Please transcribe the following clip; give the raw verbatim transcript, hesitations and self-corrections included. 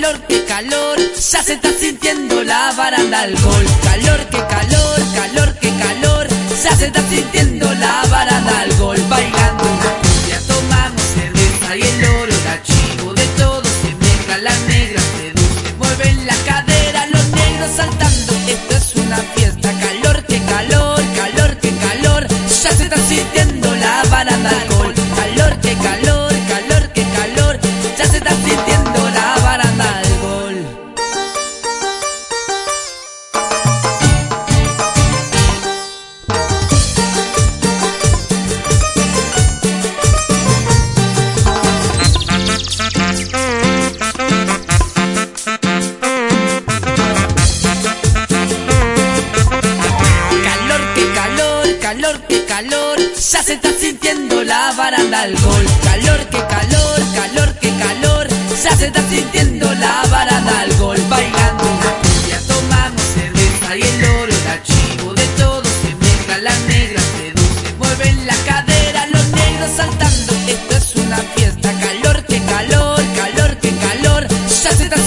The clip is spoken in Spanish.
calor, qué calor, ya se está sintiendo la baranda alcohol. Calor, qué calor, calor, qué calor, ya se está sintiendo la baranda alcohol. Bailando una cumbia, tomamos cerveza y el oro, el archivo de todo se mezcla, las negras seducen, mueven la cadera, los negros saltando, esto es una fiesta. Calor, qué calor, calor, qué calor, ya se está sintiendo la baranda alcohol. Calor, qué calor, calor, qué calor, ya se está sintiendo la baranda alcohol. Calor, qué calor, ya se está sintiendo la baranda alcohol. Calor, qué calor, calor, qué calor, ya se está sintiendo la baranda alcohol. Bailando una cumbia, tomamos cerveza y el oro, el archivo de todo se mezcla, las negras seducen, mueven la cadera, los negros saltando, esto es una fiesta. Calor, qué calor, calor, qué calor, ya se está